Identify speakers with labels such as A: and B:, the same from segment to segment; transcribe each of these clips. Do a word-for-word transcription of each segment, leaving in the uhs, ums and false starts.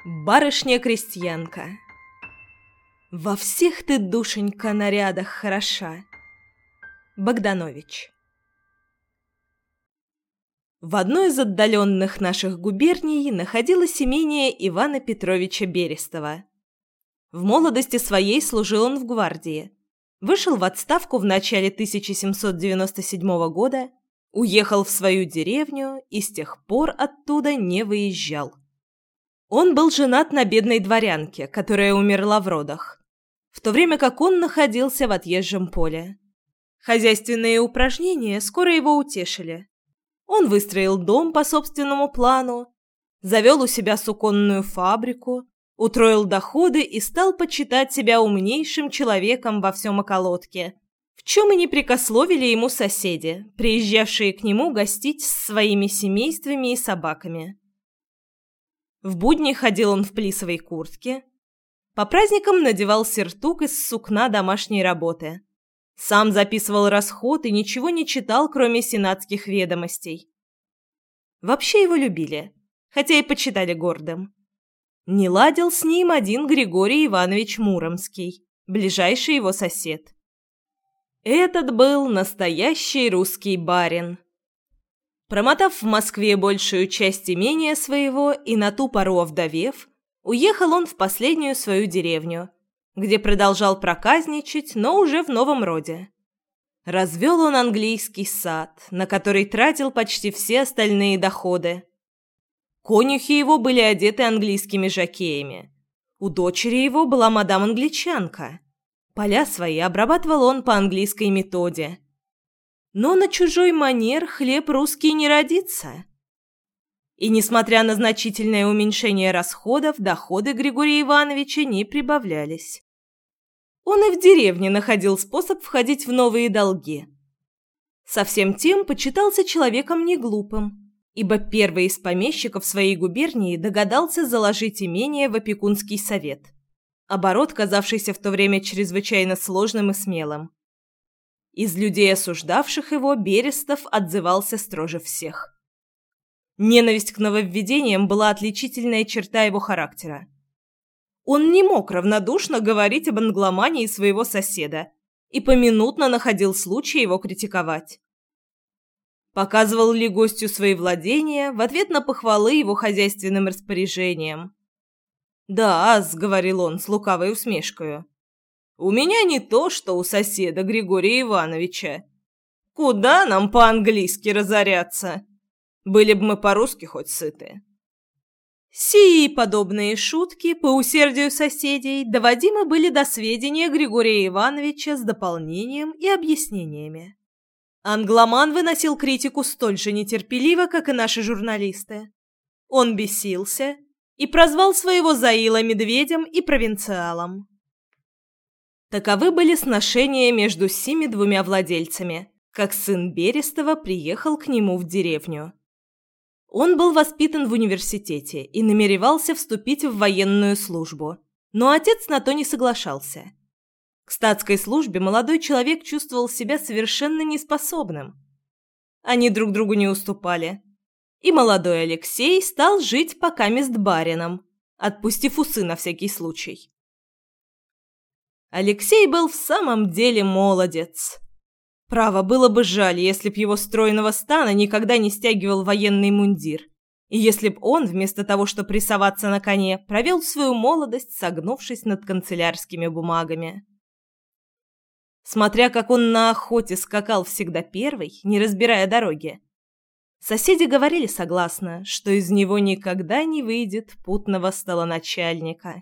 A: Барышня-крестьянка. Во всех ты, душенька, нарядах хороша. Богданович. В одной из отдаленных наших губерний находилось имение Ивана Петровича Берестова. В молодости своей служил он в гвардии. Вышел в отставку в начале тысяча семьсот девяносто седьмого года, уехал в свою деревню и с тех пор оттуда не выезжал. Он был женат на бедной дворянке, которая умерла в родах, в то время как он находился в отъезжем поле. Хозяйственные упражнения скоро его утешили. Он выстроил дом по собственному плану, завел у себя суконную фабрику, утроил доходы и стал почитать себя умнейшим человеком во всем околотке, в чем и не прекословили ему соседи, приезжавшие к нему гостить с своими семействами и собаками. В будни ходил он в плисовой куртке, по праздникам надевал сюртук из сукна домашней работы, сам записывал расход и ничего не читал, кроме сенатских ведомостей. Вообще его любили, хотя и почитали гордым. Не ладил с ним один Григорий Иванович Муромский, ближайший его сосед. Этот был настоящий русский барин. Промотав в Москве большую часть имения своего и на ту пору овдовев, уехал он в последнюю свою деревню, где продолжал проказничать, но уже в новом роде. Развел он английский сад, на который тратил почти все остальные доходы. Конюхи его были одеты английскими жокеями. У дочери его была мадам-англичанка. Поля свои обрабатывал он по английской методе. Но на чужой манер хлеб русский не родится. И, несмотря на значительное уменьшение расходов, доходы Григория Ивановича не прибавлялись. Он и в деревне находил способ входить в новые долги. Совсем тем почитался человеком неглупым, ибо первый из помещиков своей губернии догадался заложить имение в опекунский совет, оборот, казавшийся в то время чрезвычайно сложным и смелым. Из людей, осуждавших его, Берестов отзывался строже всех. Ненависть к нововведениям была отличительная черта его характера. Он не мог равнодушно говорить об англомании своего соседа и поминутно находил случай его критиковать. Показывал ли гостю свои владения в ответ на похвалы его хозяйственным распоряжениям. «Да-с», — говорил он с лукавой усмешкою, — «у меня не то, что у соседа Григория Ивановича. Куда нам по-английски разоряться? Были бы мы по-русски хоть сыты». Сии и подобные шутки, по усердию соседей, доводимы были до сведения Григория Ивановича с дополнением и объяснениями. Англоман выносил критику столь же нетерпеливо, как и наши журналисты. Он бесился и прозвал своего Заила медведем и провинциалом. Таковы были сношения между сими двумя владельцами, как сын Берестова приехал к нему в деревню. Он был воспитан в университете и намеревался вступить в военную службу, но отец на то не соглашался. К статской службе молодой человек чувствовал себя совершенно неспособным. Они друг другу не уступали, и молодой Алексей стал жить покамест барином, отпустив усы на всякий случай. Алексей был в самом деле молодец. Право, было бы жаль, если б его стройного стана никогда не стягивал военный мундир, и если б он, вместо того, чтобы рисоваться на коне, провел свою молодость, согнувшись над канцелярскими бумагами. Смотря как он на охоте скакал всегда первый, не разбирая дороги, соседи говорили согласно, что из него никогда не выйдет путного столоначальника.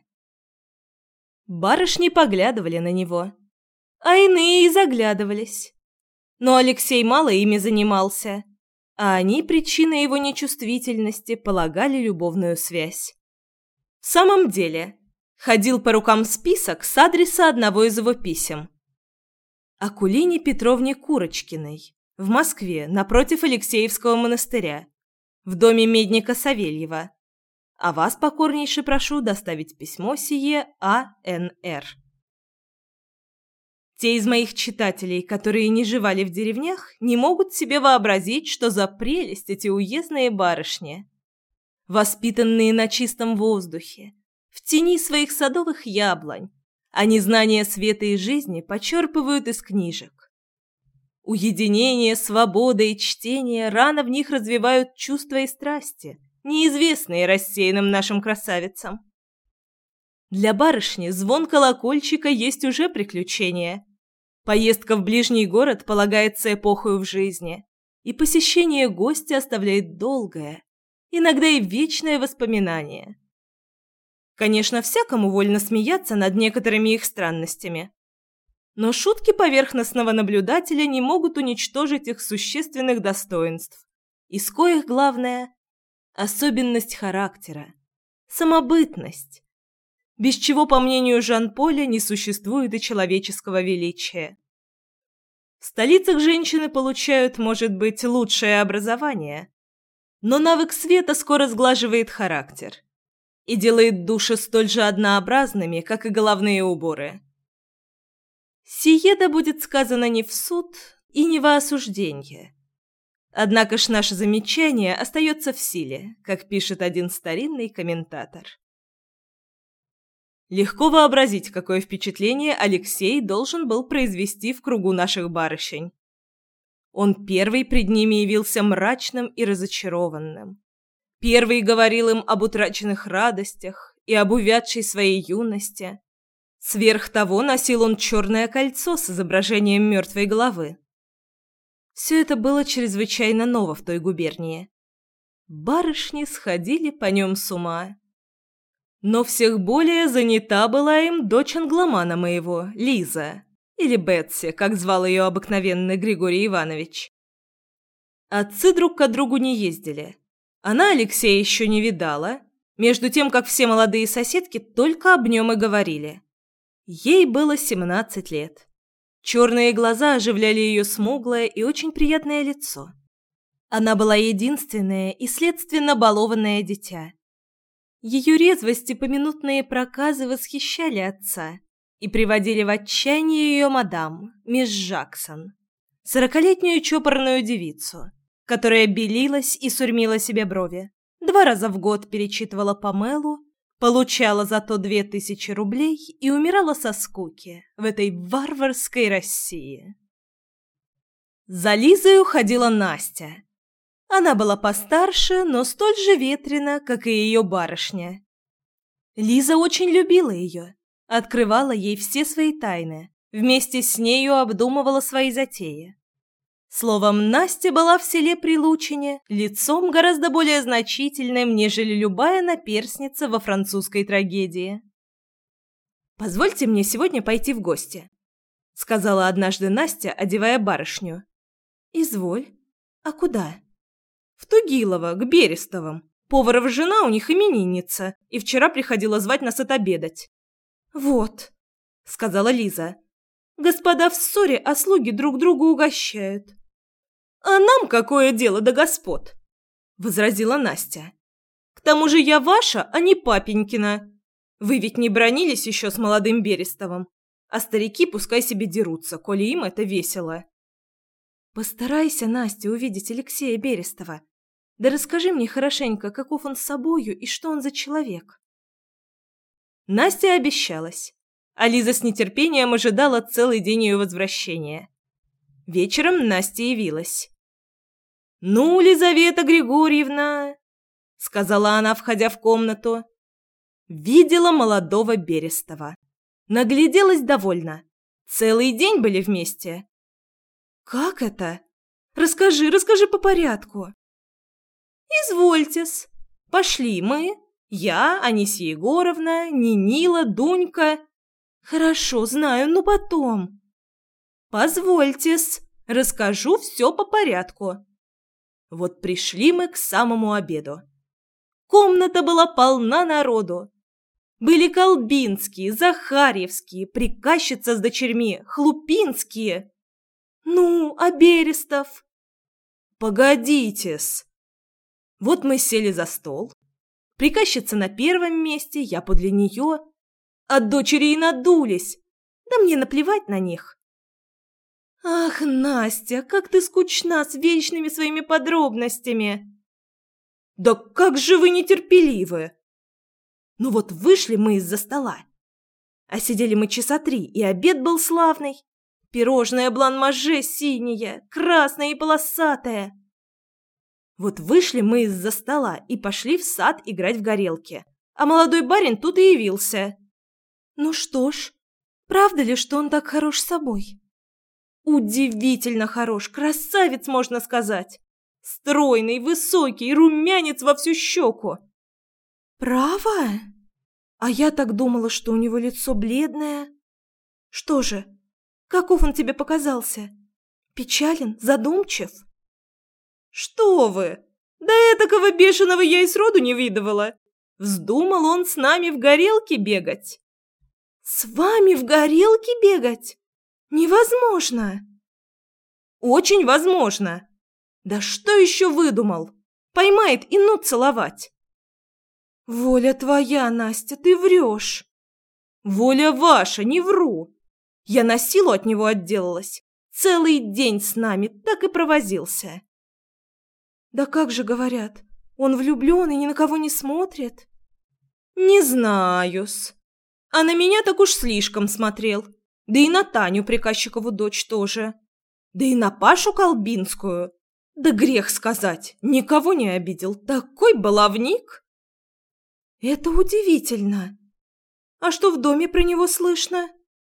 A: Барышни поглядывали на него, а иные и заглядывались. Но Алексей мало ими занимался, а они причиной его нечувствительности полагали любовную связь. В самом деле, ходил по рукам список с адреса одного из его писем. Акулине Петровне Курочкиной, в Москве, напротив Алексеевского монастыря, в доме медника Савельева. А вас покорнейше прошу доставить письмо сие А Н Р Те из моих читателей, которые не живали в деревнях, не могут себе вообразить, что за прелесть эти уездные барышни. воспитанные на чистом воздухе, в тени своих садовых яблонь, они знания света и жизни почерпывают из книжек. Уединение, свобода и чтение рано в них развивают чувства и страсти, неизвестные рассеянным нашим красавицам. Для барышни звон колокольчика есть уже приключение. Поездка в ближний город полагается эпохою в жизни, и посещение гостя оставляет долгое, иногда и вечное воспоминание. Конечно, всякому вольно смеяться над некоторыми их странностями, но шутки поверхностного наблюдателя не могут уничтожить их существенных достоинств, из коих главное – особенность характера, самобытность, без чего, по мнению Жан-Поля, не существует и человеческого величия. В столицах женщины получают, может быть, лучшее образование, но навык света скоро сглаживает характер и делает души столь же однообразными, как и головные уборы. Сие да будет сказано не в суд и не во осуждение. Однако ж наше замечание остается в силе, как пишет один старинный комментатор. Легко вообразить, какое впечатление Алексей должен был произвести в кругу наших барышень. Он первый пред ними явился мрачным и разочарованным. Первый говорил им об утраченных радостях и об увядшей своей юности. Сверх того носил он черное кольцо с изображением мертвой головы. Все это было чрезвычайно ново в той губернии. Барышни сходили по нем с ума. Но всех более занята была им дочь англомана моего, Лиза, или Бетси, как звал ее обыкновенный Григорий Иванович. Отцы друг к другу не ездили. Она Алексея еще не видала, между тем, как все молодые соседки только об нем и говорили. Ей было семнадцать лет. Черные глаза оживляли ее смуглое и очень приятное лицо. Она была единственное и, следственно, балованное дитя. Ее резвость и поминутные проказы восхищали отца и приводили в отчаяние ее мадам, мисс Жаксон, сорокалетнюю чопорную девицу, которая белилась и сурьмила себе брови, два раза в год перечитывала Памелу, получала зато две тысячи рублей и умирала со скуки в этой варварской России. За Лизой уходила Настя. Она была постарше, но столь же ветрена, как и ее барышня. Лиза очень любила ее, открывала ей все свои тайны, вместе с нею обдумывала свои затеи. Словом, Настя была в селе Прилучине лицом гораздо более значительным, нежели любая наперсница во французской трагедии. «Позвольте мне сегодня пойти в гости», — сказала однажды Настя, одевая барышню. «Изволь. А куда?» «В Тугилово, к Берестовым. Поваров жена у них именинница, и вчера приходила звать нас отобедать». «Вот», — сказала Лиза, — «господа в ссоре, а слуги друг друга угощают». «А нам какое дело до господ?» — возразила Настя. «К тому же я ваша, а не папенькина. Вы ведь не бранились еще с молодым Берестовым, а старики пускай себе дерутся, коли им это весело». «Постарайся, Настя, увидеть Алексея Берестова. Да расскажи мне хорошенько, каков он с собою и что он за человек». Настя обещалась, а Лиза с нетерпением ожидала целый день ее возвращения. Вечером Настя явилась. «Ну, Лизавета Григорьевна», — сказала она, входя в комнату, — видела молодого Берестова. Нагляделась довольно. Целый день были вместе. «Как это? Расскажи, расскажи по порядку». «Извольте-с. Пошли мы, я, Анисья Егоровна, Нинила, Дунька». «Хорошо, знаю, но потом». «Позвольте-с, расскажу все по порядку». Вот пришли мы к самому обеду. Комната была полна народу. Были Колбинские, Захарьевские, приказчица с дочерьми, Хлупинские. «Ну, а Берестов?» «Погодите-с». Вот мы сели за стол. Приказчица на первом месте, я подле нее. От дочери и надулись. Да мне наплевать на них. «Ах, Настя, как ты скучна с вечными своими подробностями!» Да как же вы нетерпеливы! Ну вот вышли мы из-за стола. А сидели мы часа три, и обед был славный. Пирожное блан-маже синее, красное и полосатое. Вот вышли мы из-за стола и пошли в сад играть в горелки. А молодой барин тут и явился. Ну что ж, правда ли, что он так хорош собой? Удивительно хорош, красавец, можно сказать. Стройный, высокий, румянец во всю щеку. Право? А я так думала, что у него лицо бледное. Что же, каков он тебе показался? Печален, задумчив? Что вы? Да этакого бешеного я и сроду не видывала. Вздумал он с нами в горелке бегать. С вами в горелке бегать? Невозможно. Очень возможно. Да что еще выдумал? Поймает и ну целовать. Воля твоя, Настя, ты врешь. Воля ваша, не вру. Я на силу от него отделалась. Целый день с нами так и провозился. Да как же говорят, он влюблен и ни на кого не смотрит? Не знаю-с. А на меня так уж слишком смотрел. Да и на Таню Приказчикову дочь тоже. Да и на Пашу Колбинскую. Да грех сказать, никого не обидел. Такой баловник. Это удивительно. А что в доме про него слышно?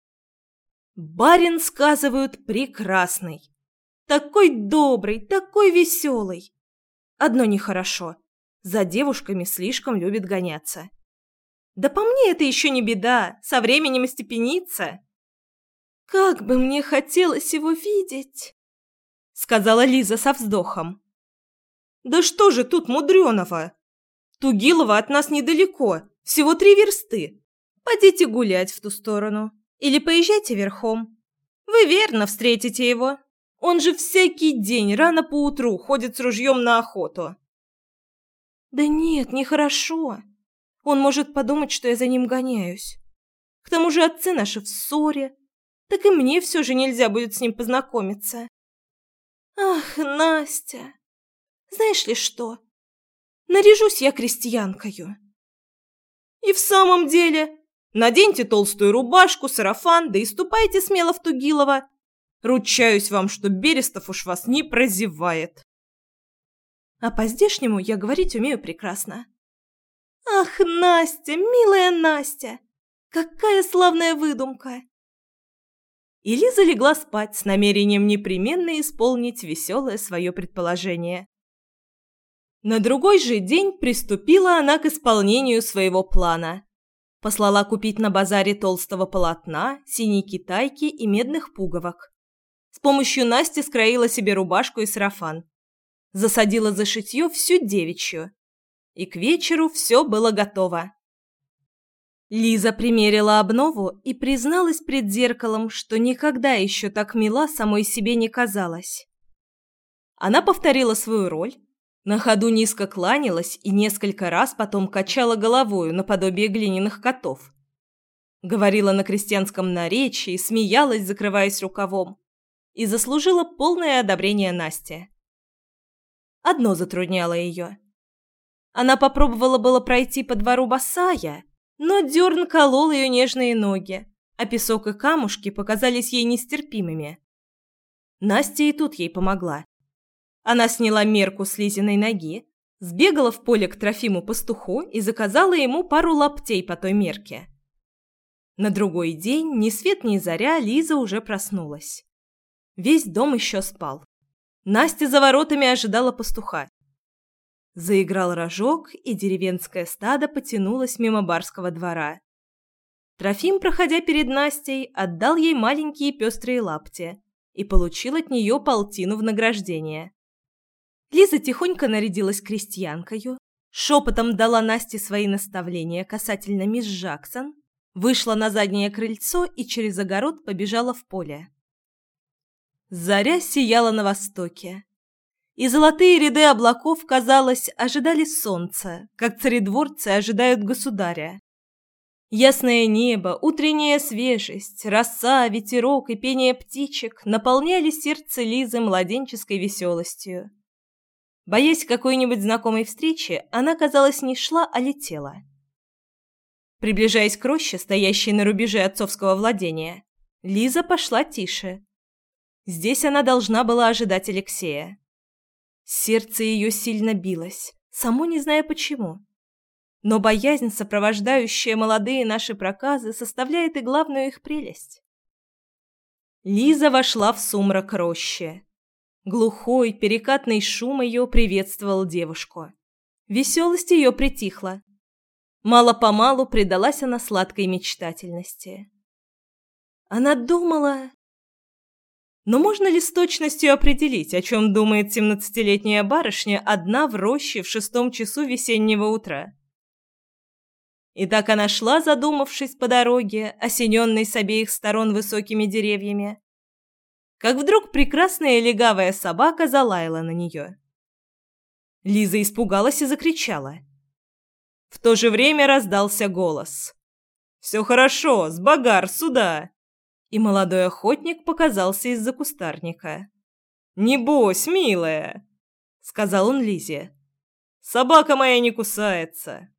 A: Барин, сказывают, прекрасный. Такой добрый, такой веселый. Одно нехорошо. За девушками слишком любит гоняться. Да по мне это еще не беда, со временем остепенится. Как бы мне хотелось его видеть, сказала Лиза со вздохом. Да что же тут мудреного? Тугилово от нас недалеко, всего три версты. Пойдите гулять в ту сторону. Или поезжайте верхом. Вы верно встретите его. Он же всякий день рано поутру ходит с ружьем на охоту. Да нет, нехорошо. Он может подумать, что я за ним гоняюсь. К тому же отцы наши в ссоре. Так и мне все же нельзя будет с ним познакомиться. Ах, Настя, знаешь ли что? Наряжусь я крестьянкою. И в самом деле, наденьте толстую рубашку, сарафан, да и ступайте смело в Тугилово. Ручаюсь вам, что Берестов уж вас не прозевает. А по-здешнему я говорить умею прекрасно. Ах, Настя, милая Настя, какая славная выдумка! И Лиза легла спать с намерением непременно исполнить веселое свое предположение. На другой же день приступила она к исполнению своего плана. Послала купить на базаре толстого полотна, синей китайки и медных пуговок. С помощью Насти скроила себе рубашку и сарафан. Засадила за шитье всю девичью. И к вечеру все было готово. Лиза примерила обнову и призналась пред зеркалом, что никогда еще так мила самой себе не казалась. Она повторила свою роль, на ходу низко кланялась и несколько раз потом качала головою наподобие глиняных котов. Говорила на крестьянском наречии, смеялась, закрываясь рукавом, и заслужила полное одобрение Насти. Одно затрудняло ее. Она попробовала было пройти по двору босая, но дерн колол ее нежные ноги, а песок и камушки показались ей нестерпимыми. Настя и тут ей помогла. Она сняла мерку с Лизиной ноги, сбегала в поле к Трофиму-пастуху и заказала ему пару лаптей по той мерке. На другой день, ни свет ни заря, Лиза уже проснулась. Весь дом еще спал. Настя за воротами ожидала пастуха. Заиграл рожок, и деревенское стадо потянулось мимо барского двора. Трофим, проходя перед Настей, отдал ей маленькие пестрые лапти и получил от нее полтину в награждение. Лиза тихонько нарядилась крестьянкою, шепотом дала Насте свои наставления касательно мисс Джаксон, вышла на заднее крыльцо и через огород побежала в поле. Заря сияла на востоке, и золотые ряды облаков, казалось, ожидали солнца, как царедворцы ожидают государя. Ясное небо, утренняя свежесть, роса, ветерок и пение птичек наполняли сердце Лизы младенческой веселостью. Боясь какой-нибудь знакомой встречи, она, казалось, не шла, а летела. Приближаясь к роще, стоящей на рубеже отцовского владения, Лиза пошла тише. Здесь она должна была ожидать Алексея. Сердце ее сильно билось, само не зная почему. Но боязнь, сопровождающая молодые наши проказы, составляет и главную их прелесть. Лиза вошла в сумрак рощи. Глухой, перекатный шум ее приветствовал девушку. Веселость ее притихла. Мало-помалу предалась она сладкой мечтательности. Она думала... Но можно ли с точностью определить, о чем думает семнадцатилетняя барышня одна в роще в шестом часу весеннего утра? И так она шла, задумавшись по дороге, осененной с обеих сторон высокими деревьями, как вдруг прекрасная легавая собака залаяла на нее. Лиза испугалась и закричала. В то же время раздался голос. «Все хорошо, Сбагар, сюда!» И молодой охотник показался из-за кустарника. «Небось, милая!» — сказал он Лизе. «Собака моя не кусается!»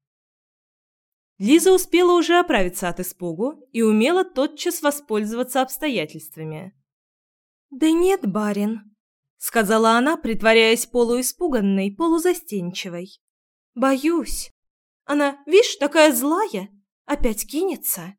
A: Лиза успела уже оправиться от испугу и умела тотчас воспользоваться обстоятельствами. «Да нет, барин», — сказала она, притворяясь полуиспуганной, полузастенчивой. «Боюсь. Она, вишь, такая злая, опять кинется».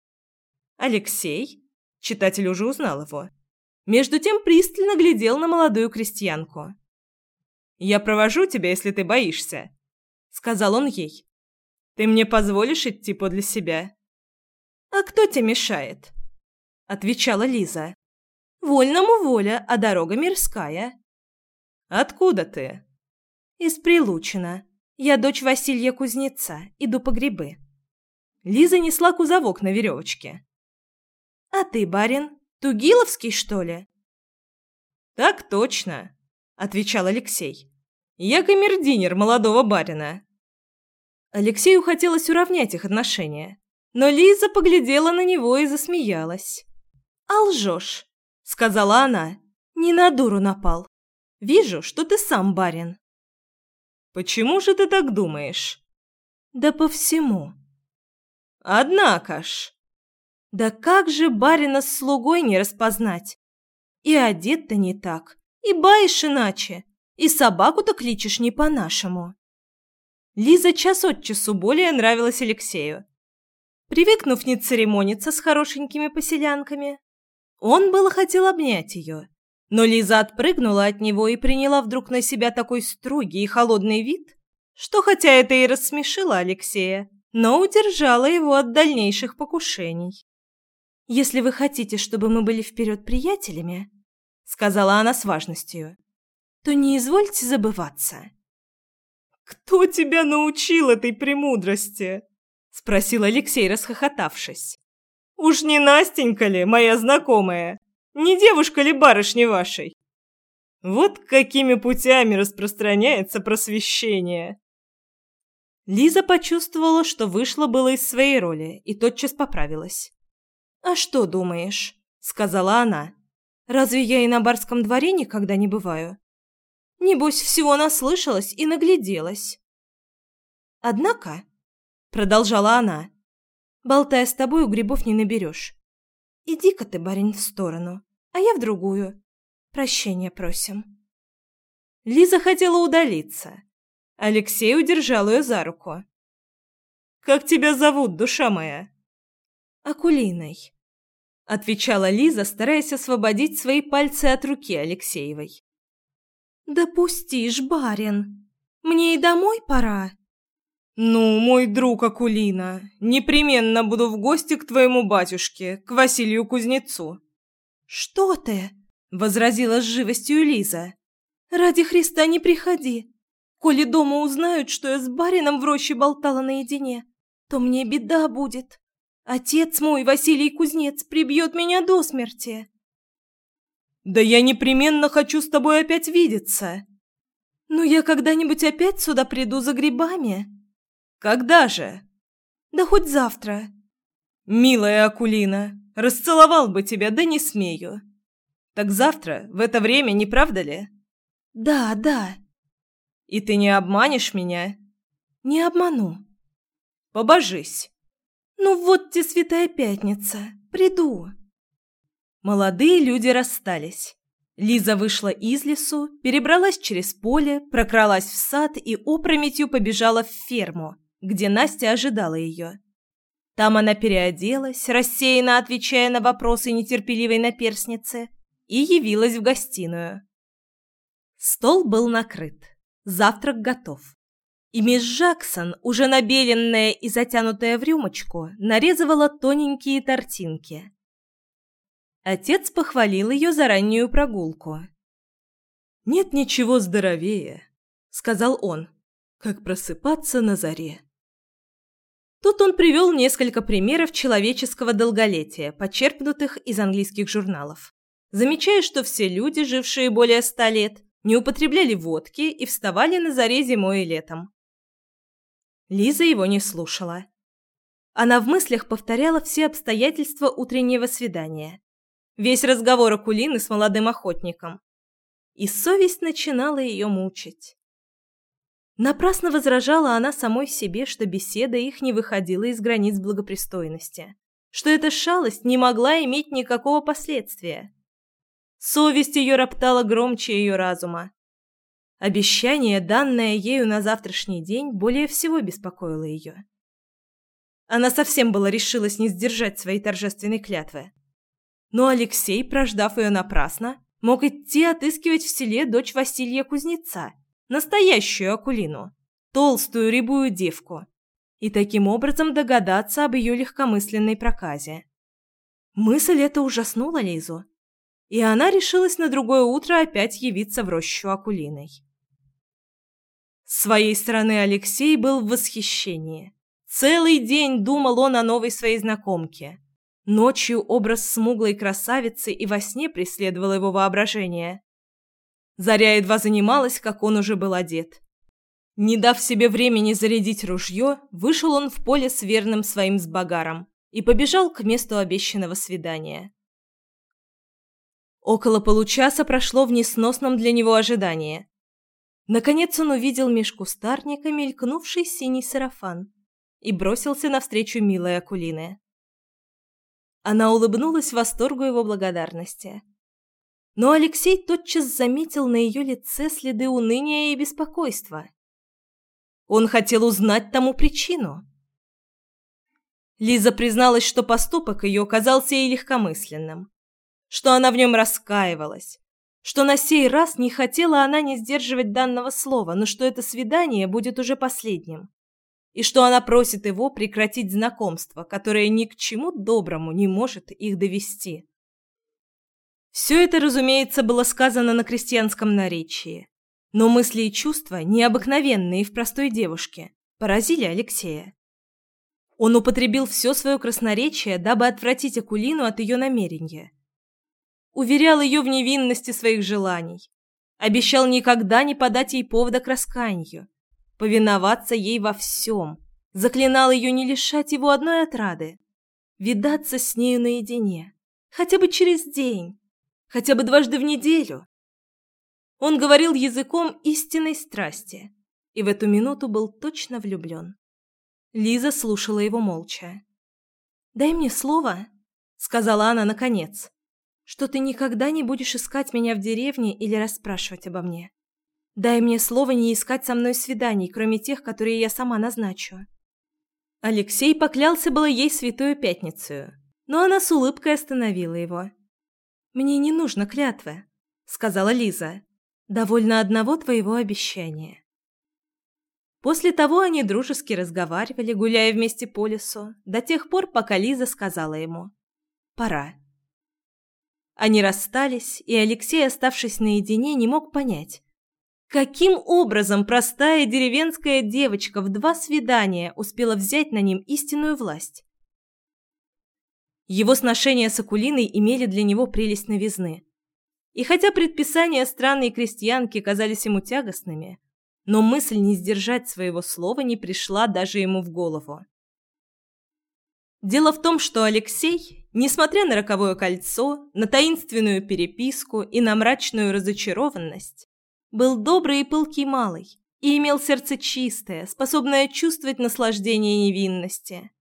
A: Алексей, читатель уже узнал его, между тем пристально глядел на молодую крестьянку. «Я провожу тебя, если ты боишься», — сказал он ей. «Ты мне позволишь идти подле себя?» «А кто тебе мешает?» — отвечала Лиза. «Вольному воля, а дорога мирская». «Откуда ты?» «Из Прилучина. Я дочь Василия Кузнеца, иду по грибы». Лиза несла кузовок на веревочке. «А ты, барин, Тугиловский, что ли?» «Так точно», — отвечал Алексей. «Я камердинер молодого барина». Алексею хотелось уравнять их отношения, но Лиза поглядела на него и засмеялась. «А лжешь», — сказала она, — «не на дуру напал. Вижу, что ты сам барин». «Почему же ты так думаешь?» «Да по всему». «Однако ж». «Да как же барина с слугой не распознать? И одет-то не так, и баишь иначе, и собаку-то кличешь не по-нашему». Лиза час от часу более нравилась Алексею. Привыкнув не церемониться с хорошенькими поселянками, он было хотел обнять ее, но Лиза отпрыгнула от него и приняла вдруг на себя такой строгий и холодный вид, что хотя это и рассмешило Алексея, но удержала его от дальнейших покушений. «Если вы хотите, чтобы мы были вперед приятелями, — сказала она с важностью, — то не извольте забываться». «Кто тебя научил этой премудрости?» — спросил Алексей, расхохотавшись. «Уж не Настенька ли, моя знакомая? Не девушка ли барышни вашей? Вот какими путями распространяется просвещение!» Лиза почувствовала, что вышла было из своей роли, и тотчас поправилась. «А что думаешь?» — сказала она. «Разве я и на барском дворе никогда не бываю? Небось, всего наслышалась и нагляделась». «Однако», — продолжала она, — «болтая с тобой, у грибов не наберешь. Иди-ка ты, барин, в сторону, а я в другую. Прощения просим». Лиза хотела удалиться. Алексей удержал ее за руку. «Как тебя зовут, душа моя?» «Акулиной», — отвечала Лиза, стараясь освободить свои пальцы от руки Алексеевой. «Да пусти ж, барин, мне и домой пора». «Ну, мой друг Акулина, непременно буду в гости к твоему батюшке, к Василию Кузнецу». «Что ты?» — возразила с живостью Лиза. «Ради Христа не приходи. Коли дома узнают, что я с барином в роще болтала наедине, то мне беда будет. Отец мой, Василий Кузнец, прибьет меня до смерти». «Да я непременно хочу с тобой опять видеться». «Ну, я когда-нибудь опять сюда приду за грибами». «Когда же?» «Да хоть завтра». «Милая Акулина, расцеловал бы тебя, да не смею». «Так завтра, в это время, не правда ли?» «Да, да». И ты не обманешь меня?» «Не обману». «Побожись». «Ну вот те святая пятница. Приду». Молодые люди расстались. Лиза вышла из лесу, перебралась через поле, прокралась в сад и опрометью побежала в ферму, где Настя ожидала ее. Там она переоделась, рассеянно отвечая на вопросы нетерпеливой наперсницы, и явилась в гостиную. Стол был накрыт, завтрак готов. И мисс Джексон, уже набеленная и затянутая в рюмочку, нарезывала тоненькие тортинки. Отец похвалил ее за раннюю прогулку. «Нет ничего здоровее», — сказал он, — «как просыпаться на заре». Тут он привел несколько примеров человеческого долголетия, почерпнутых из английских журналов, замечая, что все люди, жившие более ста лет, не употребляли водки и вставали на заре зимой и летом. Лиза его не слушала. Она в мыслях повторяла все обстоятельства утреннего свидания, весь разговор Акулины с молодым охотником. И совесть начинала ее мучить. Напрасно возражала она самой себе, что беседа их не выходила из границ благопристойности, что эта шалость не могла иметь никакого последствия. Совесть ее роптала громче ее разума. Обещание, данное ею на завтрашний день, более всего беспокоило ее. Она совсем была решилась не сдержать своей торжественной клятвы. Но Алексей, прождав ее напрасно, мог идти отыскивать в селе дочь Василия Кузнеца, настоящую Акулину, толстую рябую девку, и таким образом догадаться об ее легкомысленной проказе. Мысль эта ужаснула Лизу, и она решилась на другое утро опять явиться в рощу Акулиной. С своей стороны Алексей был в восхищении. Целый день думал он о новой своей знакомке. Ночью образ смуглой красавицы и во сне преследовало его воображение. Заря едва занималась, как он уже был одет. Не дав себе времени зарядить ружье, вышел он в поле с верным своим сбогаром и побежал к месту обещанного свидания. Около получаса прошло в несносном для него ожидании. Наконец он увидел меж кустарника мелькнувший синий сарафан и бросился навстречу милой Акулины. Она улыбнулась восторгу его благодарности. Но Алексей тотчас заметил на ее лице следы уныния и беспокойства. Он хотел узнать тому причину. Лиза призналась, что поступок ее казался ей легкомысленным, что она в нем раскаивалась, что на сей раз не хотела она не сдерживать данного слова, но что это свидание будет уже последним, и что она просит его прекратить знакомство, которое ни к чему доброму не может их довести. Все это, разумеется, было сказано на крестьянском наречии, но мысли и чувства, необыкновенные в простой девушке, поразили Алексея. Он употребил все свое красноречие, дабы отвратить Акулину от ее намерения. Уверял ее в невинности своих желаний, обещал никогда не подать ей повода к раскаянию, повиноваться ей во всем, заклинал ее не лишать его одной отрады, видаться с нею наедине, хотя бы через день, хотя бы дважды в неделю. Он говорил языком истинной страсти и в эту минуту был точно влюблен. Лиза слушала его молча. «Дай мне слово», — сказала она наконец, «что ты никогда не будешь искать меня в деревне или расспрашивать обо мне. Дай мне слово не искать со мной свиданий, кроме тех, которые я сама назначу». Алексей поклялся было ей святую пятницу, но она с улыбкой остановила его. «Мне не нужно клятвы», — сказала Лиза. «Довольно одного твоего обещания». После того они дружески разговаривали, гуляя вместе по лесу, до тех пор, пока Лиза сказала ему «пора». Они расстались, и Алексей, оставшись наедине, не мог понять, каким образом простая деревенская девочка в два свидания успела взять на ним истинную власть. Его сношения с Акулиной имели для него прелесть новизны. И хотя предписания странной крестьянки казались ему тягостными, но мысль не сдержать своего слова не пришла даже ему в голову. Дело в том, что Алексей, несмотря на роковое кольцо, на таинственную переписку и на мрачную разочарованность, был добрый и пылкий малый и имел сердце чистое, способное чувствовать наслаждение невинности.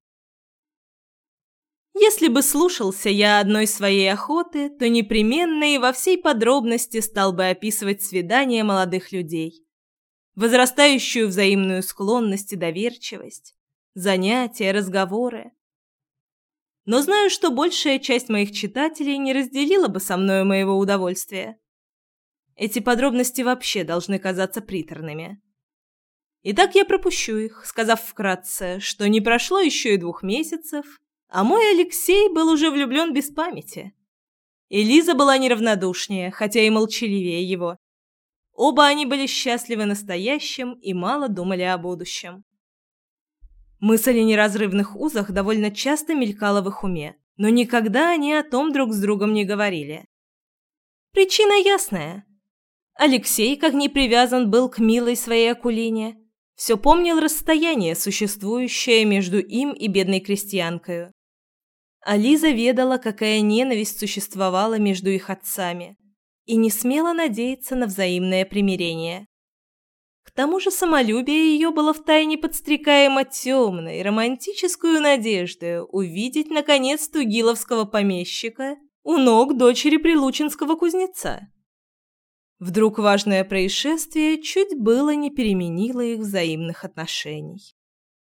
A: Если бы слушался я одной своей охоты, то непременно и во всей подробности стал бы описывать свидания молодых людей, возрастающую взаимную склонность и доверчивость, занятия, разговоры. Но знаю, что большая часть моих читателей не разделила бы со мною моего удовольствия. Эти подробности вообще должны казаться приторными. Итак, я пропущу их, сказав вкратце, что не прошло еще и двух месяцев, а мой Алексей был уже влюблен без памяти. И Лиза была неравнодушнее, хотя и молчаливее его. Оба они были счастливы настоящим и мало думали о будущем. Мысль о неразрывных узах довольно часто мелькала в их уме, но никогда они о том друг с другом не говорили. Причина ясная. Алексей, как ни привязан был к милой своей Акулине, все помнил расстояние, существующее между им и бедной крестьянкою. А Лиза ведала, какая ненависть существовала между их отцами, и не смела надеяться на взаимное примирение. К тому же самолюбие ее было втайне подстрекаемо темной, романтическую надеждой увидеть, наконец, тугиловского помещика у ног дочери прилучинского кузнеца. Вдруг важное происшествие чуть было не переменило их взаимных отношений.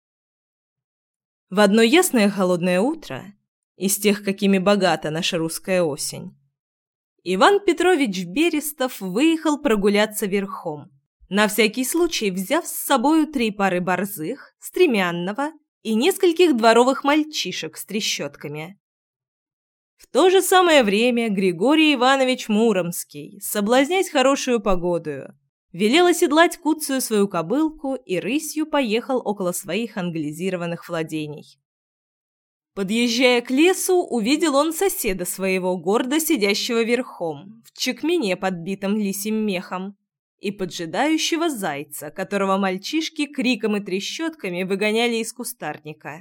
A: В одно ясное холодное утро, из тех, какими богата наша русская осень, Иван Петрович Берестов выехал прогуляться верхом, на всякий случай взяв с собою три пары борзых, стремянного и нескольких дворовых мальчишек с трещотками. В то же самое время Григорий Иванович Муромский, соблазняясь хорошую погодою, велел оседлать куцую свою кобылку и рысью поехал около своих англизированных владений. Подъезжая к лесу, увидел он соседа своего, гордо сидящего верхом, в чекмене, подбитом лисьим мехом, и поджидающего зайца, которого мальчишки криком и трещотками выгоняли из кустарника.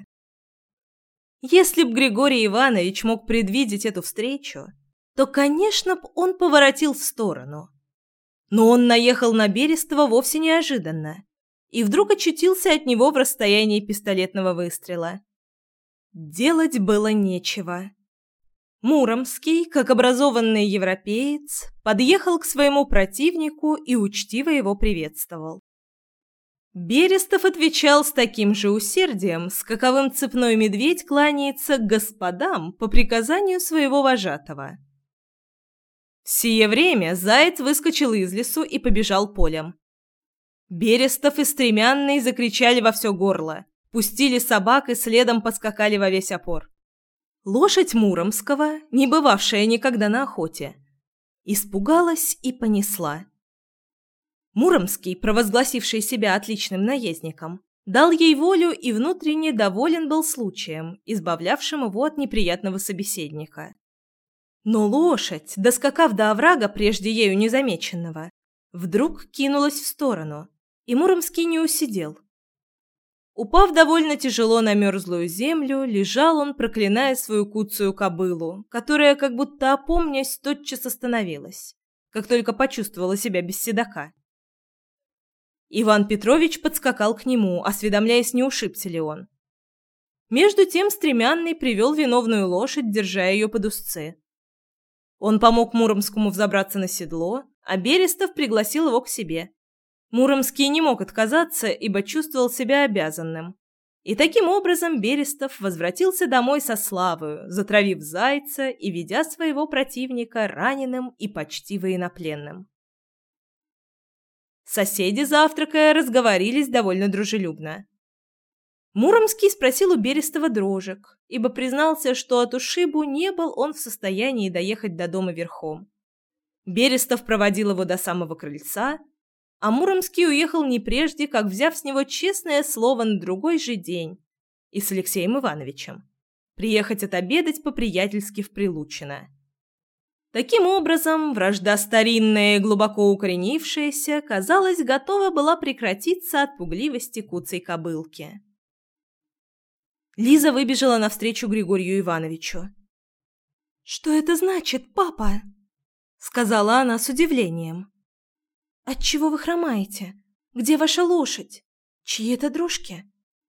A: Если б Григорий Иванович мог предвидеть эту встречу, то, конечно б, он поворотил в сторону. Но он наехал на Берестова вовсе неожиданно и вдруг очутился от него в расстоянии пистолетного выстрела. Делать было нечего. Муромский, как образованный европеец, подъехал к своему противнику и учтиво его приветствовал. Берестов отвечал с таким же усердием, с каковым цепной медведь кланяется к господам по приказанию своего вожатого. В сие время заяц выскочил из лесу и побежал полем. Берестов и Стремянный закричали во все горло, пустили собак и следом подскакали во весь опор. Лошадь Муромского, не бывавшая никогда на охоте, испугалась и понесла. Муромский, провозгласивший себя отличным наездником, дал ей волю и внутренне доволен был случаем, избавлявшим его от неприятного собеседника. Но лошадь, доскакав до оврага, прежде ею незамеченного, вдруг кинулась в сторону, и Муромский не усидел. Упав довольно тяжело на мерзлую землю, лежал он, проклиная свою куцую кобылу, которая, как будто опомнясь, тотчас остановилась, как только почувствовала себя без седока. Иван Петрович подскакал к нему, осведомляясь, не ушибся ли он. Между тем Стремянный привел виновную лошадь, держа ее под узцы. Он помог Муромскому взобраться на седло, а Берестов пригласил его к себе. Муромский не мог отказаться, ибо чувствовал себя обязанным. И таким образом Берестов возвратился домой со славою, затравив зайца и ведя своего противника раненым и почти военнопленным. Соседи, завтракая, разговорились довольно дружелюбно. Муромский спросил у Берестова дрожек, ибо признался, что от ушибу не был он в состоянии доехать до дома верхом. Берестов проводил его до самого крыльца, а Муромский уехал не прежде, как взяв с него честное слово на другой же день и с Алексеем Ивановичем приехать отобедать по-приятельски в Прилучино. Таким образом, вражда старинная и глубоко укоренившаяся, казалось, готова была прекратиться от пугливости куцей кобылки. Лиза выбежала навстречу Григорию Ивановичу. «Что это значит, папа?» — сказала она с удивлением. «Отчего вы хромаете? Где ваша лошадь? Чьи это дрожки?»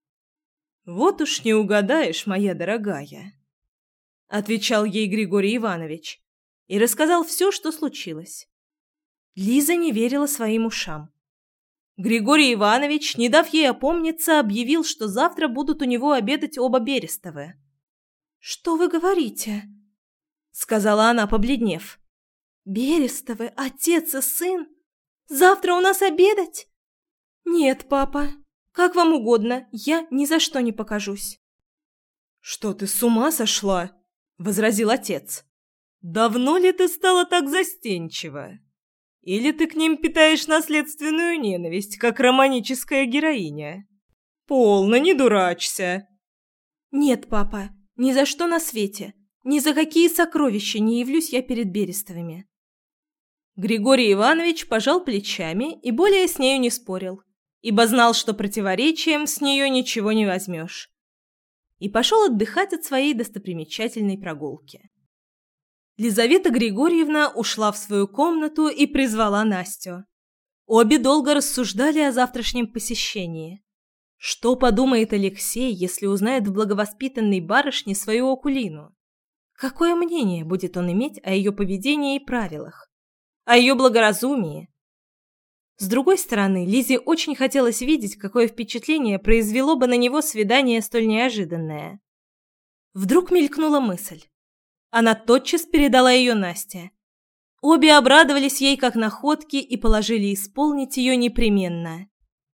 B: «Вот уж не угадаешь, моя дорогая», — отвечал ей Григорий Иванович и рассказал все, что случилось.
A: Лиза не верила своим ушам.
B: Григорий Иванович, не дав ей опомниться, объявил, что завтра будут у него обедать оба Берестовы.
A: «Что вы говорите?» — сказала она, побледнев. «Берестовы, отец и сын? Завтра у нас обедать? Нет, папа, как вам угодно, я ни за что не покажусь».
B: «Что ты, с ума сошла?» — возразил отец. «Давно ли ты стала так застенчива? Или ты к ним питаешь наследственную ненависть, как романическая героиня? Полно, не дурачься!»
A: «Нет, папа, ни за что на свете, ни за какие сокровища не явлюсь я перед Берестовыми».
B: Григорий Иванович пожал плечами и более с нею не спорил, ибо знал, что противоречием с нее ничего не возьмешь, и пошел отдыхать от своей достопримечательной прогулки. Лизавета Григорьевна ушла в свою комнату и призвала Настю. Обе долго рассуждали о завтрашнем посещении. Что подумает Алексей, если узнает в благовоспитанной барышне свою Окулину? Какое мнение будет он иметь о ее поведении и правилах? О ее благоразумии? С другой стороны, Лизе очень хотелось видеть, какое впечатление произвело бы на него свидание столь неожиданное. Вдруг мелькнула мысль. Она тотчас передала ее Насте. Обе обрадовались ей как находке и положили исполнить ее непременно.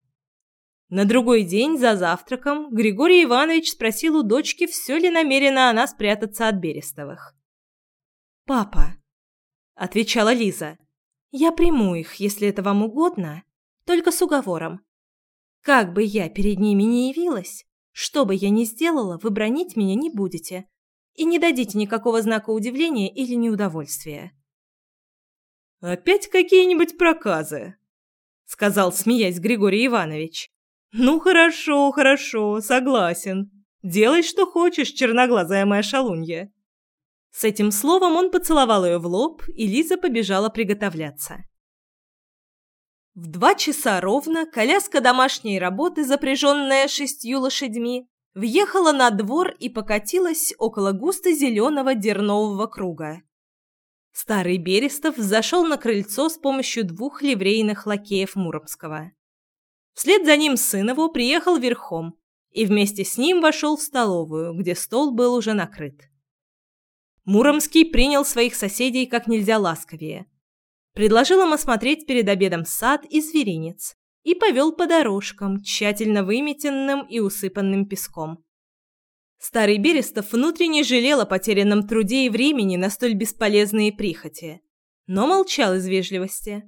B: На другой день за завтраком Григорий Иванович спросил у дочки, все ли намерена она спрятаться от Берестовых.
A: «Папа», — отвечала Лиза, — «я приму их, если это вам угодно, только с уговором. Как бы я перед ними ни явилась, что бы я ни сделала, вы бранить меня не будете и не дадите никакого знака удивления или неудовольствия».
B: «Опять какие-нибудь проказы?» — сказал, смеясь, Григорий Иванович. «Ну, хорошо, хорошо, согласен. Делай, что хочешь, черноглазая моя шалунья». С этим словом он поцеловал ее в лоб, и Лиза побежала приготовляться. В два часа ровно коляска домашней работы, запряженная шестью лошадьми, въехала на двор и покатилась около густо-зеленого дернового круга. Старый Берестов зашел на крыльцо с помощью двух ливрейных лакеев Муромского. Вслед за ним сын его приехал верхом и вместе с ним вошел в столовую, где стол был уже накрыт. Муромский принял своих соседей как нельзя ласковее, предложил им осмотреть перед обедом сад и зверинец и повел по дорожкам, тщательно выметенным и усыпанным песком. Старый Берестов внутренне жалел о потерянном труде и времени на столь бесполезные прихоти, но молчал из вежливости.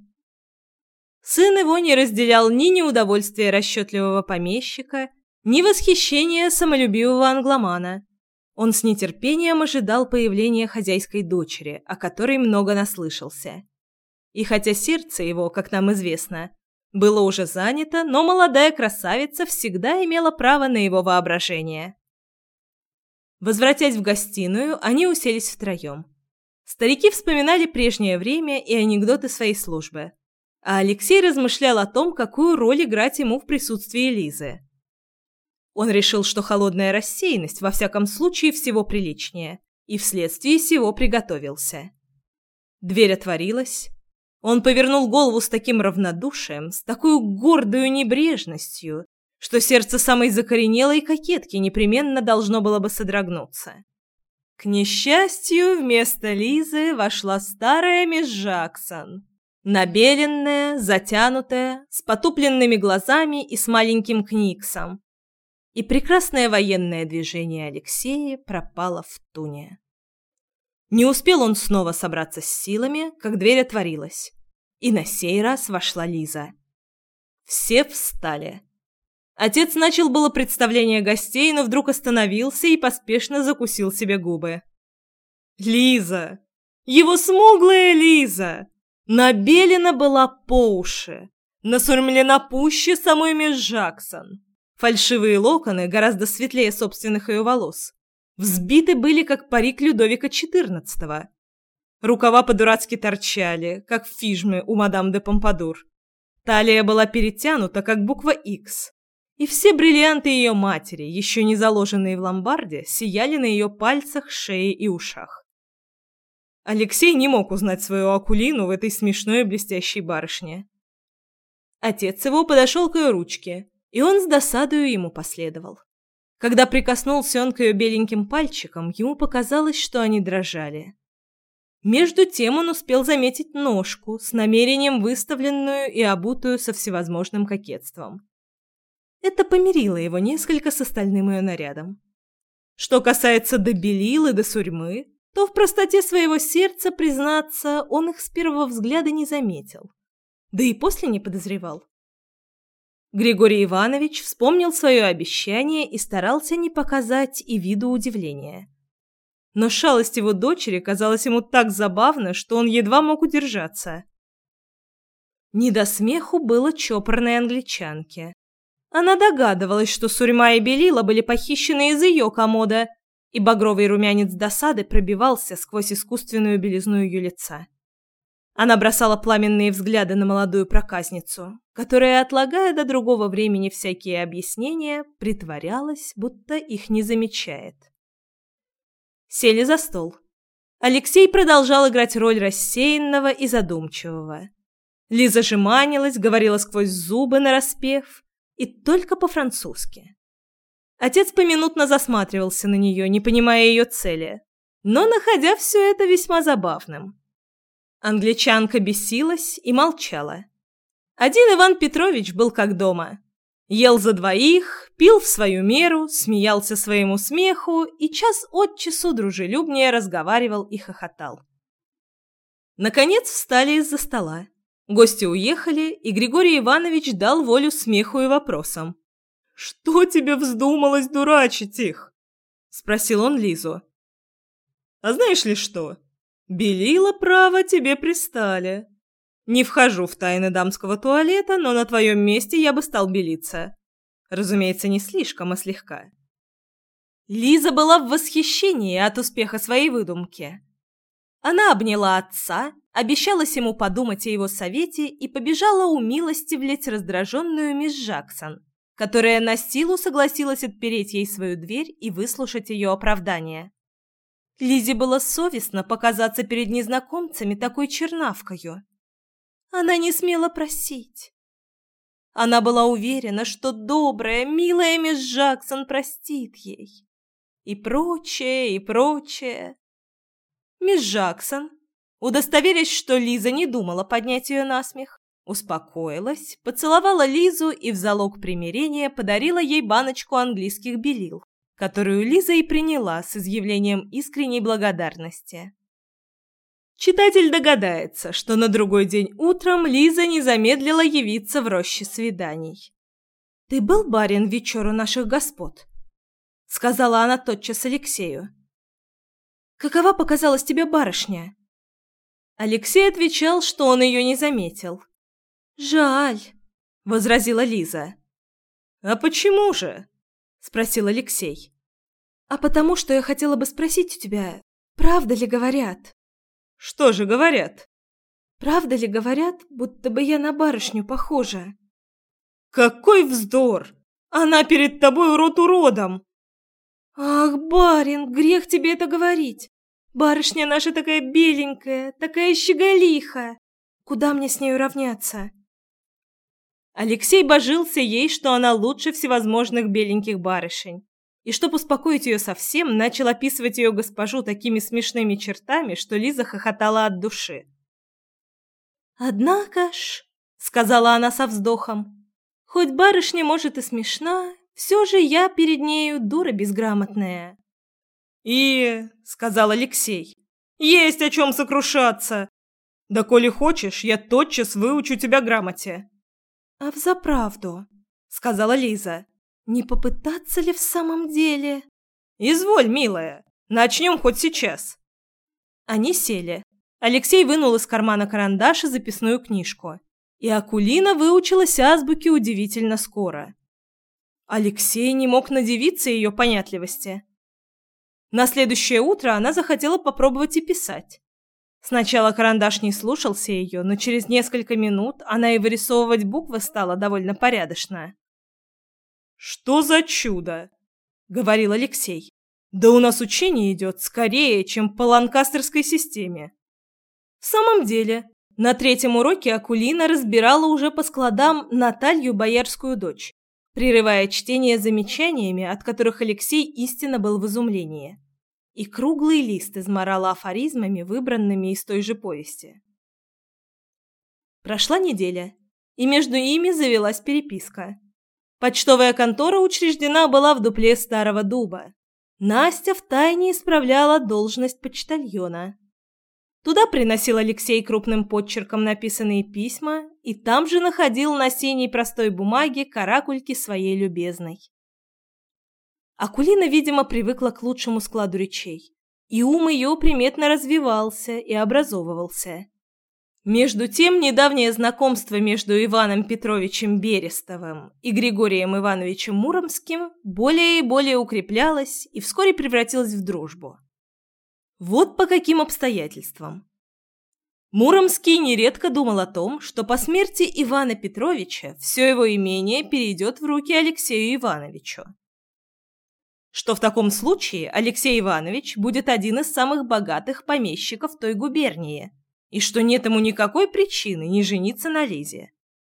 B: Сын его не разделял ни неудовольствия расчетливого помещика, ни восхищения самолюбивого англомана. Он с нетерпением ожидал появления хозяйской дочери, о которой много наслышался. И хотя сердце его, как нам известно, было уже занято, но молодая красавица всегда имела право на его воображение. Возвратясь в гостиную, они уселись втроем. Старики вспоминали прежнее время и анекдоты своей службы, а Алексей размышлял о том, какую роль играть ему в присутствии Лизы. Он решил, что холодная рассеянность во всяком случае всего приличнее, и вследствие сего приготовился. Дверь отворилась. Он повернул голову с таким равнодушием, с такой гордою небрежностью, что сердце самой закоренелой кокетки непременно должно было бы содрогнуться. К несчастью, вместо Лизы вошла старая мисс Жаксон, набеленная, затянутая, с потупленными глазами и с маленьким книгсом. И прекрасное военное движение Алексея пропало в туне. Не успел он снова собраться с силами, как дверь отворилась, и на сей раз вошла Лиза. Все встали. Отец начал было представление гостей, но вдруг остановился и поспешно закусил себе губы. Лиза! Его смуглая Лиза! Набелена была по уши, насурмлена пуще самой мисс Жаксон. Фальшивые локоны, гораздо светлее собственных ее волос, взбиты были, как парик Людовика четырнадцатого. Рукава по-дурацки торчали, как фижмы у мадам де Помпадур. Талия была перетянута, как буква «Х», и все бриллианты ее матери, еще не заложенные в ломбарде, сияли на ее пальцах, шее и ушах. Алексей не мог узнать свою Акулину в этой смешной и блестящей барышне. Отец его подошел к ее ручке, и он с досадою ему последовал. Когда прикоснулся он к ее беленьким пальчикам, ему показалось, что они дрожали. Между тем он успел заметить ножку, с намерением выставленную и обутую со всевозможным кокетством. Это помирило его несколько с остальным ее нарядом. Что касается до белил и до сурьмы, то в простоте своего сердца, признаться, он их с первого взгляда не заметил, да и после не подозревал. Григорий Иванович вспомнил свое обещание и старался не показать и виду удивления. Но шалость его дочери казалась ему так забавна, что он едва мог удержаться. Не до смеху было чопорной англичанке. Она догадывалась, что сурьма и белила были похищены из ее комода, и багровый румянец досады пробивался сквозь искусственную белизну ее лица. Она бросала пламенные взгляды на молодую проказницу, которая, отлагая до другого времени всякие объяснения, притворялась, будто их не замечает. Сели за стол. Алексей продолжал играть роль рассеянного и задумчивого. Лиза жеманилась, говорила сквозь зубы нараспев, и только по-французски. Отец поминутно засматривался на нее, не понимая ее цели, но находя все это весьма забавным. Англичанка бесилась и молчала. Один Иван Петрович был как дома. Ел за двоих, пил в свою меру, смеялся своему смеху и час от часу дружелюбнее разговаривал и хохотал. Наконец встали из-за стола. Гости уехали, и Григорий Иванович дал волю смеху и вопросам. «Что тебе вздумалось дурачить их?» – спросил он Лизу. «А знаешь ли что? Белила, право, тебе пристали. Не вхожу в тайны дамского туалета, но на твоем месте я бы стал белиться. Разумеется, не слишком, а слегка». Лиза была в восхищении от успеха своей выдумки. Она обняла отца, обещалась ему подумать о его совете и побежала умилостивлять раздраженную мисс Жаксон, которая на силу согласилась отпереть ей свою дверь и выслушать ее оправдание. Лизе было совестно показаться перед незнакомцами такой чернавкою. Она не смела просить. Она была уверена, что добрая, милая мисс Жаксон простит ей. И прочее, и прочее. Мисс Жаксон, удостоверясь, что Лиза не думала поднять ее на смех, успокоилась, поцеловала Лизу и в залог примирения подарила ей баночку английских белил, которую Лиза и приняла с изъявлением искренней благодарности. Читатель догадается, что на другой день утром Лиза не замедлила явиться в роще свиданий. «Ты был, барин, вечеру наших господ?» — сказала она тотчас Алексею. «Какова показалась тебе барышня?» Алексей отвечал, что он ее не заметил. «Жаль», — возразила Лиза. «А почему же?» — спросил Алексей. «А потому, что я хотела бы спросить у тебя, правда ли говорят?» «Что же говорят?» «Правда ли говорят, будто бы я на барышню похожа?» «Какой вздор! Она перед тобой урод уродом!» «Ах, барин, грех тебе это говорить! Барышня наша такая беленькая, такая щеголиха! Куда мне с нею равняться?» Алексей божился ей, что она лучше всевозможных беленьких барышень, и, чтобы успокоить ее совсем, начал описывать ее госпожу такими смешными чертами, что Лиза хохотала от души. «Однако ж», — сказала она со вздохом, — «хоть барышня, может, и смешна, все же я перед нею дура безграмотная». «И, — сказал Алексей, — есть о чем сокрушаться. Да коли хочешь, я тотчас выучу тебя грамоте». «А взаправду, — сказала Лиза, — не попытаться ли в самом деле?» «Изволь, милая, начнем хоть сейчас». Они сели. Алексей вынул из кармана карандаш и записную книжку, и Акулина выучилась азбуке удивительно скоро. Алексей не мог надивиться ее понятливости. На следующее утро она захотела попробовать и писать. Сначала карандаш не слушался ее, но через несколько минут она и вырисовывать буквы стала довольно порядочно. «Что за чудо?» — говорил Алексей. «Да у нас учение идет скорее, чем по ланкастерской системе». В самом деле, на третьем уроке Акулина разбирала уже по складам Наталью Боярскую дочь, прерывая чтение замечаниями, от которых Алексей истинно был в изумлении, и круглый лист измарала афоризмами, выбранными из той же повести. Прошла неделя, и между ими завелась переписка. Почтовая контора учреждена была в дупле старого дуба. Настя втайне исправляла должность почтальона. Туда приносил Алексей крупным подчерком написанные письма и там же находил на синей простой бумаге каракульки своей любезной. Акулина, видимо, привыкла к лучшему складу речей, и ум ее приметно развивался и образовывался. Между тем, недавнее знакомство между Иваном Петровичем Берестовым и Григорием Ивановичем Муромским более и более укреплялось и вскоре превратилось в дружбу. Вот по каким обстоятельствам. Муромский нередко думал о том, что по смерти Ивана Петровича все его имение перейдет в руки Алексею Ивановичу. Что в таком случае Алексей Иванович будет один из самых богатых помещиков той губернии, и что нет ему никакой причины не жениться на Лизе.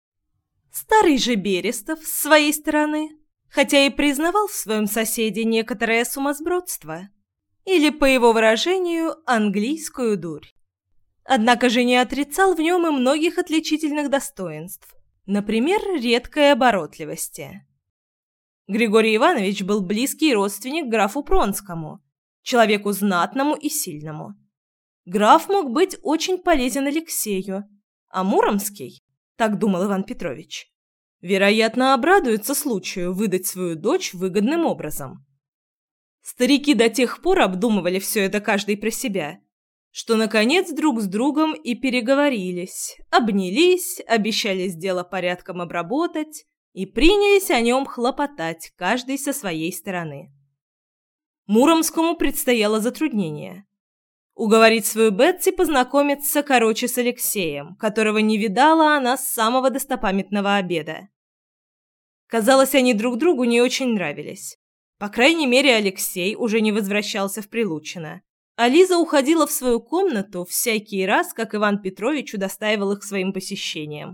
B: Старый же Берестов, с своей стороны, хотя и признавал в своем соседе некоторое сумасбродство, или, по его выражению, английскую дурь. Однако же не отрицал в нем и многих отличительных достоинств, например, редкой оборотливости. Григорий Иванович был близкий родственник графу Пронскому, человеку знатному и сильному. Граф мог быть очень полезен Алексею, а Муромский, так думал Иван Петрович, вероятно, обрадуется случаю выдать свою дочь выгодным образом. Старики до тех пор обдумывали все это каждый про себя, что, наконец, друг с другом и переговорились, обнялись, обещались дело порядком обработать и принялись о нем хлопотать, каждый со своей стороны. Муромскому предстояло затруднение – уговорить свою Бетси познакомиться короче с Алексеем, которого не видала она с самого достопамятного обеда. Казалось, они друг другу не очень нравились. По крайней мере, Алексей уже не возвращался в Прилучино, а Лиза уходила в свою комнату всякий раз, как Иван Петрович удостаивал их своим посещением.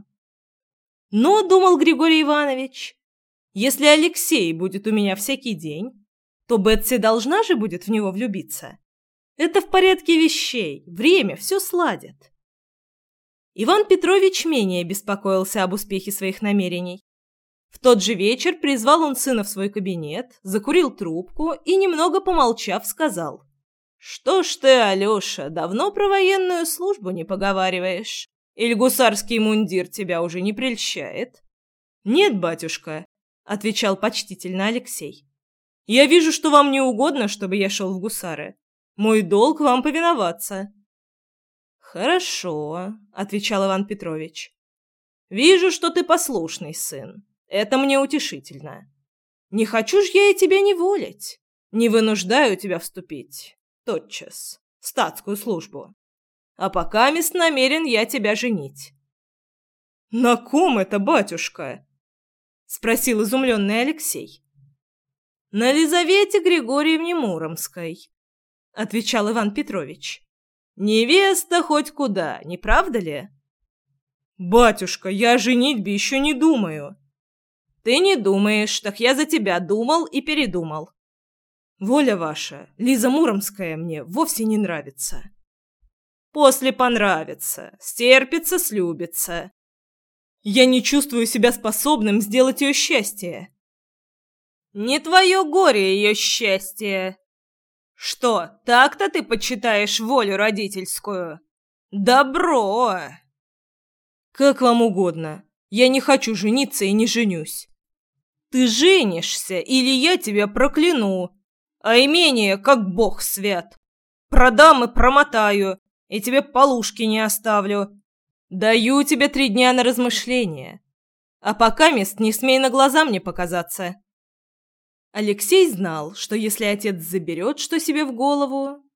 B: Но, думал Григорий Иванович, если Алексей будет у меня всякий день, то Бетси должна же будет в него влюбиться. Это в порядке вещей, время все сладит. Иван Петрович менее беспокоился об успехе своих намерений. В тот же вечер призвал он сына в свой кабинет, закурил трубку и, немного помолчав, сказал: «Что ж ты, Алеша, давно про военную службу не поговариваешь? Или гусарский мундир тебя уже не прельщает?» «Нет, батюшка», — отвечал почтительно Алексей. «Я вижу, что вам не угодно, чтобы я шел в гусары. Мой долг вам повиноваться». «Хорошо», — отвечал Иван Петрович. «Вижу, что ты послушный сын. Это мне утешительно. Не хочу ж я и тебя неволить. Не вынуждаю тебя вступить тотчас в статскую службу. А покамест намерен я тебя женить». «На ком это, батюшка?» — спросил изумленный Алексей. «На Лизавете Григорьевне Муромской», — отвечал Иван Петрович. «Невеста хоть куда, не правда ли?» «Батюшка, я о женитьбе еще не думаю». «Ты не думаешь, так я за тебя думал и передумал». «Воля ваша, Лиза Муромская мне вовсе не нравится». «После понравится, стерпится, слюбится». «Я не чувствую себя способным сделать ее счастье». «Не твое горе ее счастье». «Что, так-то ты почитаешь волю родительскую?» «Добро!» «Как вам угодно. Я не хочу жениться и не женюсь». «Ты женишься, или я тебя прокляну, а имение, как бог свят. Продам и промотаю, и тебе полушки не оставлю. Даю тебе три дня на размышление. А пока мест не смей на глаза мне показаться». Алексей знал, что если отец заберет что себе в голову,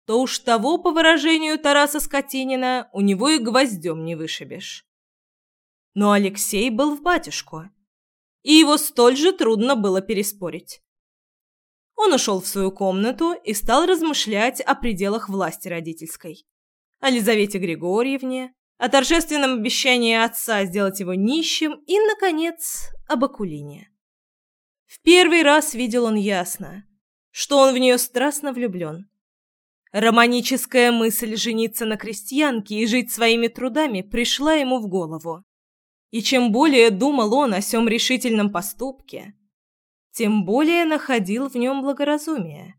A: то уж того, по выражению Тараса Скотинина, у него и гвоздем не вышибешь. Но Алексей был в батюшку, и его столь же трудно было переспорить. Он ушел в свою комнату и стал размышлять о пределах власти родительской, о Лизавете Григорьевне, о торжественном обещании отца сделать его нищим и, наконец, об Акулине. В первый раз видел он ясно, что он в нее страстно влюблен. Романическая мысль жениться на крестьянке и жить своими трудами пришла ему в голову. И чем более думал он о сём решительном поступке, тем более находил в нем благоразумие.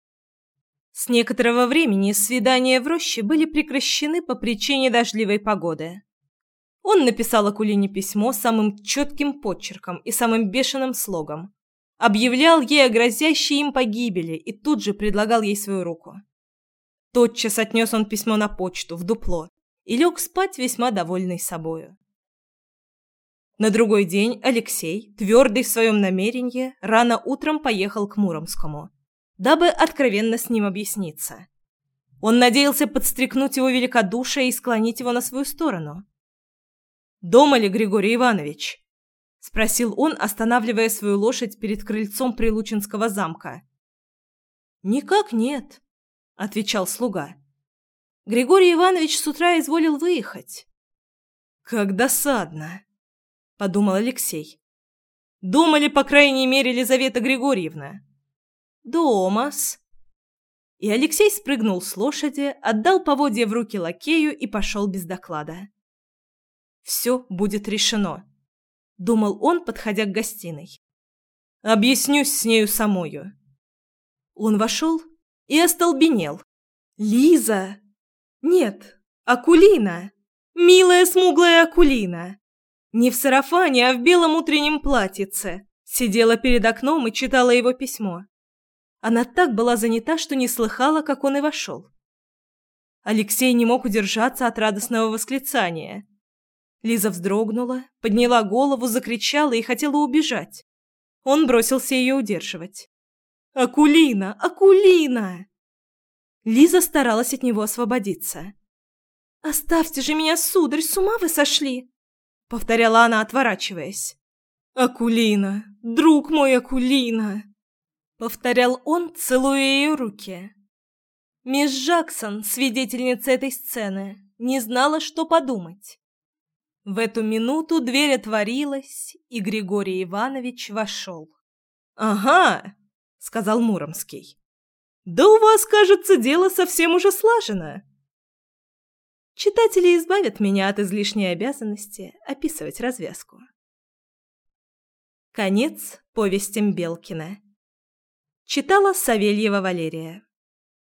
A: С некоторого времени свидания в роще были прекращены по причине дождливой погоды. Он написал Акулине письмо самым четким почерком и самым бешеным слогом, объявлял ей о грозящей им погибели и тут же предлагал ей свою руку. Тотчас отнес он письмо на почту, в дупло, и лег спать весьма довольный собою. На другой день Алексей, твердый в своем намерении, рано утром поехал к Муромскому, дабы откровенно с ним объясниться. Он надеялся подстрекнуть его великодушие и склонить его на свою сторону. «Дома ли Григорий Иванович?» – спросил он, останавливая свою лошадь перед крыльцом Прилучинского замка. «Никак нет», – отвечал слуга. «Григорий Иванович с утра изволил выехать». «Как досадно», – подумал Алексей. «Дома ли, по крайней мере, Лизавета Григорьевна?» «Дома-с». И Алексей спрыгнул с лошади, отдал поводья в руки лакею и пошел без доклада. «Все будет решено», – думал он, подходя к гостиной. «Объяснюсь с нею самою». Он вошел и остолбенел. «Лиза! Нет, Акулина! Милая смуглая Акулина! Не в сарафане, а в белом утреннем платьице. Сидела перед окном и читала его письмо. Она так была занята, что не слыхала, как он и вошел. Алексей не мог удержаться от радостного восклицания. Лиза вздрогнула, подняла голову, закричала и хотела убежать. Он бросился ее удерживать. «Акулина! Акулина!» Лиза старалась от него освободиться. «Оставьте же меня, сударь, с ума вы сошли!» — повторяла она, отворачиваясь. «Акулина! Друг мой, Акулина!» — повторял он, целуя ее руки. Мисс Джаксон, свидетельница этой сцены, не знала, что подумать. В эту минуту дверь отворилась, и Григорий Иванович вошел. «Ага!» — сказал Муромский. «Да у вас, кажется, дело совсем уже слажено». Читатели избавят меня от излишней обязанности описывать развязку. Конец повестям Белкина. Читала Савельева Валерия.